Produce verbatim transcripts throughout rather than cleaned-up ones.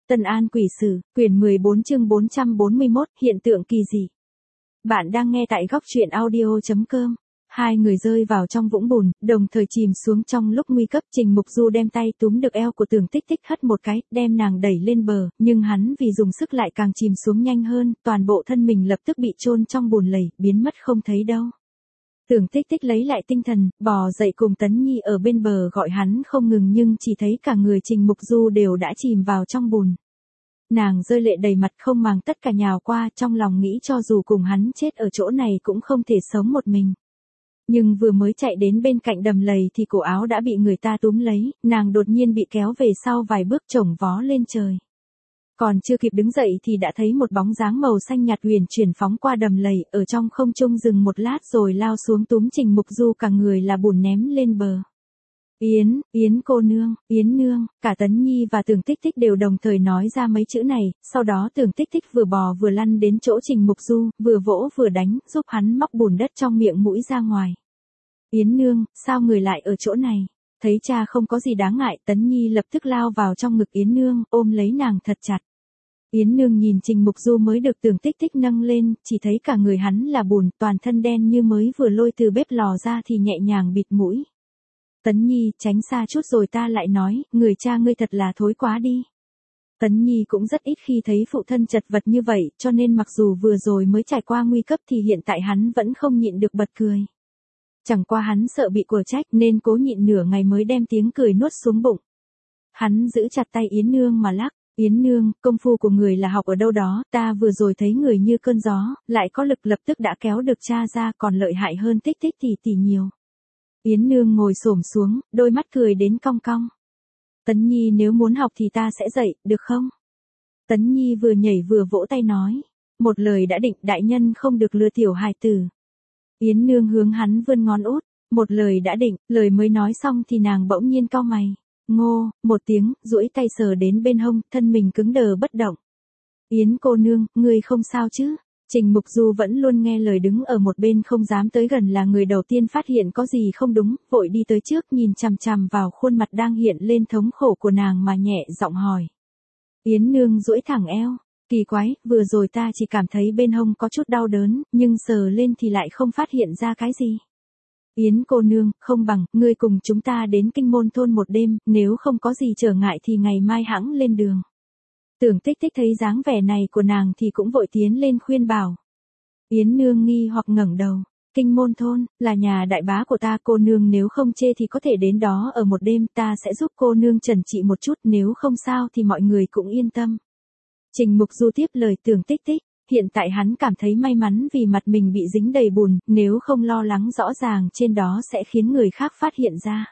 Tân An Quỷ Sử, quyển mười bốn chương bốn trăm bốn mươi mốt, hiện tượng kỳ dị. Bạn đang nghe tại góc truyện audio chấm com. Hai người rơi vào trong vũng bùn, đồng thời chìm xuống trong lúc nguy cấp. Trình Mục Du đem tay túm được eo của Tưởng Tích Tích hất một cái, đem nàng đẩy lên bờ, nhưng hắn vì dùng sức lại càng chìm xuống nhanh hơn, toàn bộ thân mình lập tức bị chôn trong bùn lầy, biến mất không thấy đâu. Tưởng Tích Tích lấy lại tinh thần, bò dậy cùng Tấn Nhi ở bên bờ gọi hắn không ngừng, nhưng chỉ thấy cả người Trình Mục Du đều đã chìm vào trong bùn. Nàng rơi lệ đầy mặt, không màng tất cả nhào qua, trong lòng nghĩ cho dù cùng hắn chết ở chỗ này cũng không thể sống một mình. Nhưng vừa mới chạy đến bên cạnh đầm lầy thì cổ áo đã bị người ta túm lấy, nàng đột nhiên bị kéo về sau vài bước chổng vó lên trời. Còn chưa kịp đứng dậy thì đã thấy một bóng dáng màu xanh nhạt huyền chuyển phóng qua đầm lầy, ở trong không trung dừng một lát rồi lao xuống túm Trình Mục Du cả người là bùn ném lên bờ. Yến, Yến cô nương, Yến nương, cả Tấn Nhi và Tưởng Tích Tích đều đồng thời nói ra mấy chữ này, sau đó Tưởng Tích Tích vừa bò vừa lăn đến chỗ Trình Mục Du, vừa vỗ vừa đánh, giúp hắn móc bùn đất trong miệng mũi ra ngoài. Yến nương, sao người lại ở chỗ này? Thấy cha không có gì đáng ngại, Tấn Nhi lập tức lao vào trong ngực Yến nương, ôm lấy nàng thật chặt. Yến nương nhìn Trình Mục Du mới được Tưởng Tích Tích nâng lên, chỉ thấy cả người hắn là bùn, toàn thân đen như mới vừa lôi từ bếp lò ra thì nhẹ nhàng bịt mũi. Tấn Nhi, tránh xa chút rồi ta lại nói, người cha ngươi thật là thối quá đi. Tấn Nhi cũng rất ít khi thấy phụ thân chật vật như vậy, cho nên mặc dù vừa rồi mới trải qua nguy cấp thì hiện tại hắn vẫn không nhịn được bật cười. Chẳng qua hắn sợ bị của trách nên cố nhịn nửa ngày mới đem tiếng cười nuốt xuống bụng. Hắn giữ chặt tay Yến nương mà lắc. Yến nương, công phu của người là học ở đâu đó, ta vừa rồi thấy người như cơn gió, lại có lực lập tức đã kéo được cha ra, còn lợi hại hơn Tích Tích tỷ tỷ nhiều. Yến nương ngồi xổm xuống, đôi mắt cười đến cong cong. Tấn Nhi nếu muốn học thì ta sẽ dạy, được không? Tấn Nhi vừa nhảy vừa vỗ tay nói. Một lời đã định, đại nhân không được lừa tiểu hài tử. Yến nương hướng hắn vươn ngón út. Một lời đã định, lời mới nói xong thì nàng bỗng nhiên cau mày. Ngô, một tiếng, duỗi tay sờ đến bên hông, thân mình cứng đờ bất động. Yến cô nương, ngươi không sao chứ? Trình Mục Du vẫn luôn nghe lời đứng ở một bên không dám tới gần là người đầu tiên phát hiện có gì không đúng, vội đi tới trước nhìn chằm chằm vào khuôn mặt đang hiện lên thống khổ của nàng mà nhẹ giọng hỏi. Yến nương duỗi thẳng eo, kỳ quái, vừa rồi ta chỉ cảm thấy bên hông có chút đau đớn, nhưng sờ lên thì lại không phát hiện ra cái gì. Yến cô nương, không bằng, ngươi cùng chúng ta đến Kinh Môn thôn một đêm, nếu không có gì trở ngại thì ngày mai hẵng lên đường. Tưởng Tích Tích thấy dáng vẻ này của nàng thì cũng vội tiến lên khuyên bảo. Yến nương nghi hoặc ngẩng đầu. Kinh Môn thôn, là nhà đại bá của ta, cô nương nếu không chê thì có thể đến đó ở một đêm, ta sẽ giúp cô nương trần trị một chút, nếu không sao thì mọi người cũng yên tâm. Trình Mục Du tiếp lời Tưởng Tích Tích, hiện tại hắn cảm thấy may mắn vì mặt mình bị dính đầy bùn, nếu không lo lắng rõ ràng trên đó sẽ khiến người khác phát hiện ra.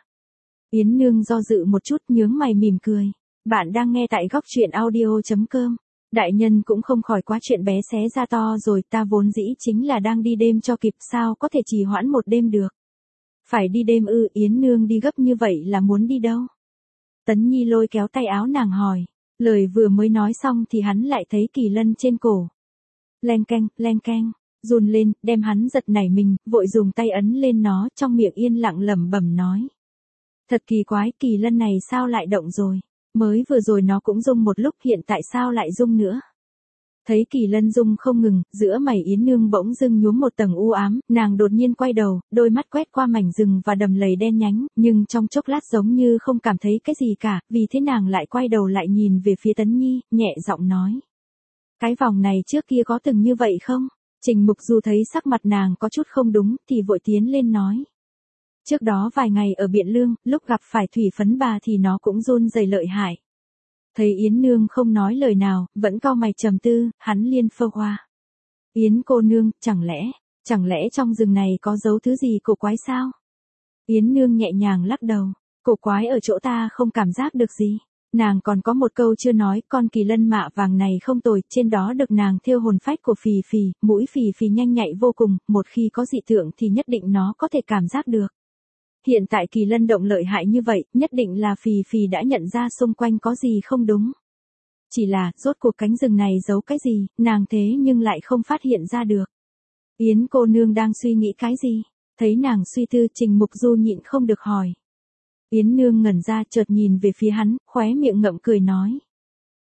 Yến nương do dự một chút nhướng mày mỉm cười. Bạn đang nghe tại góc truyện audio chấm com. Đại nhân cũng không khỏi quá chuyện bé xé ra to rồi, ta vốn dĩ chính là đang đi đêm cho kịp, sao có thể trì hoãn một đêm được. Phải đi đêm ư? Yến nương đi gấp như vậy là muốn đi đâu? Tấn Nhi lôi kéo tay áo nàng hỏi. Lời vừa mới nói xong thì hắn lại thấy kỳ lân trên cổ. Leng keng, leng keng, run lên, đem hắn giật nảy mình, vội dùng tay ấn lên nó, trong miệng yên lặng lẩm bẩm nói. Thật kỳ quái, kỳ lân này sao lại động rồi? Mới vừa rồi nó cũng rung một lúc, hiện tại sao lại rung nữa? Thấy kỳ lân rung không ngừng, giữa mày Yến nương bỗng dưng nhuốm một tầng u ám, nàng đột nhiên quay đầu, đôi mắt quét qua mảnh rừng và đầm lầy đen nhánh, nhưng trong chốc lát giống như không cảm thấy cái gì cả, vì thế nàng lại quay đầu lại nhìn về phía Tấn Nhi, nhẹ giọng nói. Cái vòng này trước kia có từng như vậy không? Trình Mục Du thấy sắc mặt nàng có chút không đúng, thì vội tiến lên nói. Trước đó vài ngày ở Biện Lương, lúc gặp phải thủy phấn bà thì nó cũng run rẩy lợi hại. Thấy Yến nương không nói lời nào, vẫn cau mày trầm tư, hắn liên phơ hoa. Yến cô nương, chẳng lẽ, chẳng lẽ trong rừng này có giấu thứ gì cổ quái sao? Yến nương nhẹ nhàng lắc đầu, cổ quái ở chỗ ta không cảm giác được gì. Nàng còn có một câu chưa nói, con kỳ lân mạ vàng này không tồi, trên đó được nàng thêu hồn phách của Phì Phì, mũi Phì Phì nhanh nhạy vô cùng, một khi có dị tượng thì nhất định nó có thể cảm giác được. Hiện tại kỳ lân động lợi hại như vậy, nhất định là Phì Phì đã nhận ra xung quanh có gì không đúng. Chỉ là, rốt cuộc cánh rừng này giấu cái gì, nàng thế nhưng lại không phát hiện ra được. Yến cô nương đang suy nghĩ cái gì? Thấy nàng suy tư, Trình Mục Du nhịn không được hỏi. Yến nương ngẩn ra, chợt nhìn về phía hắn, khóe miệng ngậm cười nói.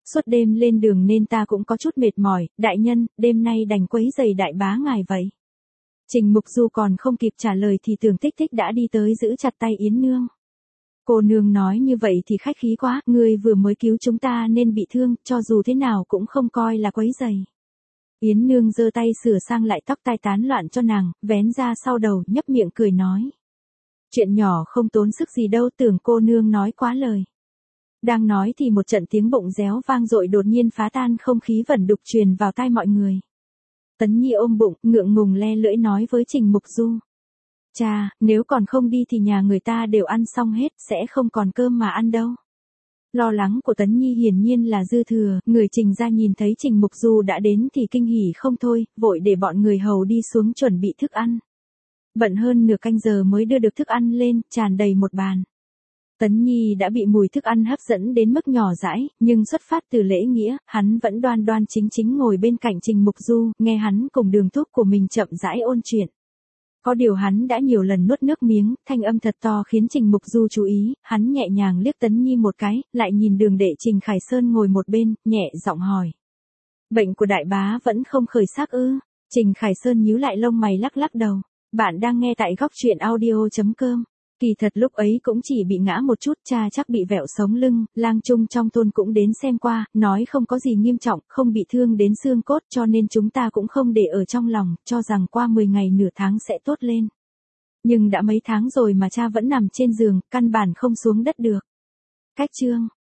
Suốt đêm lên đường nên ta cũng có chút mệt mỏi, đại nhân, đêm nay đành quấy giày đại bá ngài vậy. Trình Mục Du còn không kịp trả lời thì Tưởng Tích Tích đã đi tới giữ chặt tay Yến Nương. Cô nương nói như vậy thì khách khí quá, ngươi vừa mới cứu chúng ta nên bị thương, cho dù thế nào cũng không coi là quấy giày. Yến Nương giơ tay sửa sang lại tóc tai tán loạn cho nàng, vén ra sau đầu, nhấp miệng cười nói. Chuyện nhỏ không tốn sức gì đâu, Tưởng cô nương nói quá lời. Đang nói thì một trận tiếng bụng réo vang dội đột nhiên phá tan không khí vẩn đục truyền vào tai mọi người. Tấn Nhi ôm bụng, ngượng ngùng le lưỡi nói với Trình Mục Du. Cha, nếu còn không đi thì nhà người ta đều ăn xong hết, sẽ không còn cơm mà ăn đâu. Lo lắng của Tấn Nhi hiển nhiên là dư thừa, người Trình gia nhìn thấy Trình Mục Du đã đến thì kinh hỉ không thôi, vội để bọn người hầu đi xuống chuẩn bị thức ăn. Bận hơn nửa canh giờ mới đưa được thức ăn lên, tràn đầy một bàn. Tấn Nhi đã bị mùi thức ăn hấp dẫn đến mức nhỏ dãi, nhưng xuất phát từ lễ nghĩa, hắn vẫn đoan đoan chính chính ngồi bên cạnh Trình Mục Du, nghe hắn cùng Đường Thúc của mình chậm rãi ôn chuyện. Có điều hắn đã nhiều lần nuốt nước miếng, thanh âm thật to khiến Trình Mục Du chú ý, hắn nhẹ nhàng liếc Tấn Nhi một cái, lại nhìn Đường đệ Trình Khải Sơn ngồi một bên, nhẹ giọng hỏi. Bệnh của đại bá vẫn không khởi sắc ư? Trình Khải Sơn nhíu lại lông mày lắc lắc đầu. Bạn đang nghe tại góc truyện audio chấm com. Kỳ thật lúc ấy cũng chỉ bị ngã một chút, cha chắc bị vẹo sống lưng, lang trung trong thôn cũng đến xem qua, nói không có gì nghiêm trọng, không bị thương đến xương cốt cho nên chúng ta cũng không để ở trong lòng, cho rằng qua mười ngày nửa tháng sẽ tốt lên. Nhưng đã mấy tháng rồi mà cha vẫn nằm trên giường, căn bản không xuống đất được. Cách chương